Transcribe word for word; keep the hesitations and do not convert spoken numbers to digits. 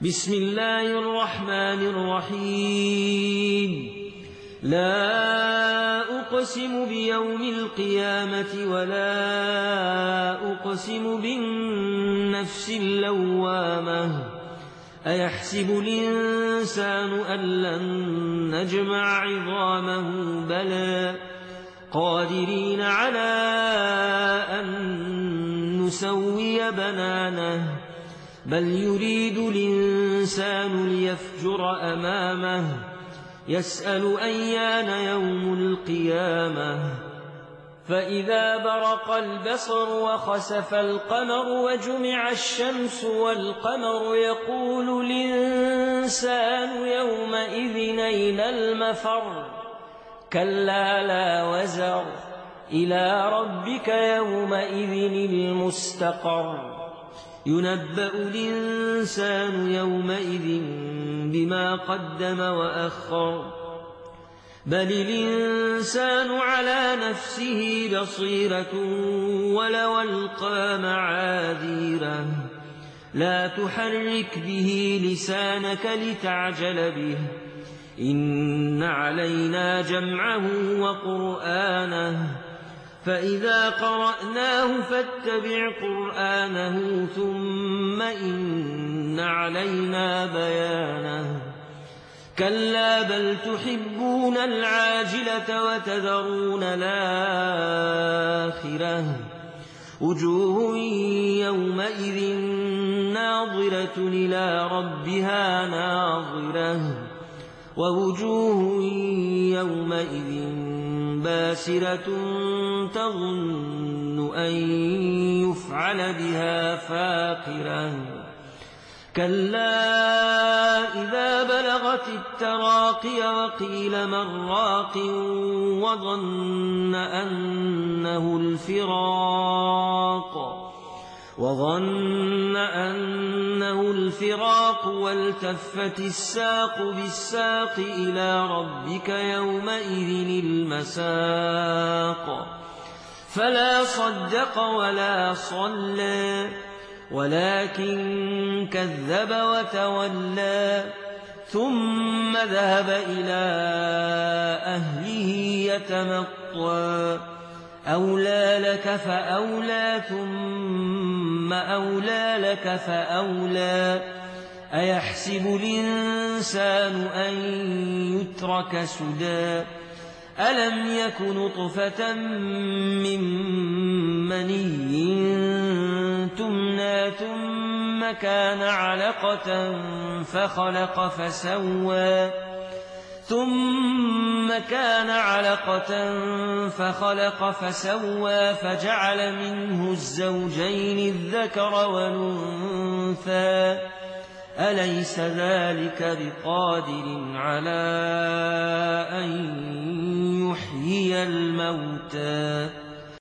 بسم الله الرحمن الرحيم لا أقسم بيوم القيامة ولا أقسم بالنفس اللوامة أيحسب الإنسان أن لن نجمع عظامه بلى قادرين على أن نسوي بنانه بل يريد الإنسان ليفجر أمامه يسأل أيان يوم القيامة فإذا برق البصر وخسف القمر وجمع الشمس والقمر يقول الإنسان يومئذ أين المفر كلا لا وزر إلى ربك يومئذ المستقر ينبأ الإنسان يومئذ بما قدم وأخر بل الإنسان على نفسه بصيرة ولو ألقى معاذيره لا تحرك به لسانك لتعجل به إن علينا جمعه وقرآنه فإذا قرأناه فاتبع قرآنه ثم إن علينا بيانه كلا بل تحبون العاجلة وتذرون الآخرة وجوه يومئذ ناظرة إلى ربها ناظرة ووجوه يومئذ باسرة تظن أن يفعل بها فاقرة كلا إذا بلغت التراقي وقيل من راق وظن أنه الفراق وظن أنه الفراق والتفت الساق بالساق إلى ربك يومئذ المساق فلا صدق ولا صلى ولكن كذب وتولى ثم ذهب إلى أهله يتمطى أولى لك فأولى ثم أولى لك فأولى أيحسب الإنسان أن يترك سدى ألم يك نطفة من مني تمنى ثم كان علقة فخلق فسوى ثم كان علقة فخلق فسوى فجعل منه الزوجين الذكر والأنثى أليس ذلك بقادر على أن يحيي الموتى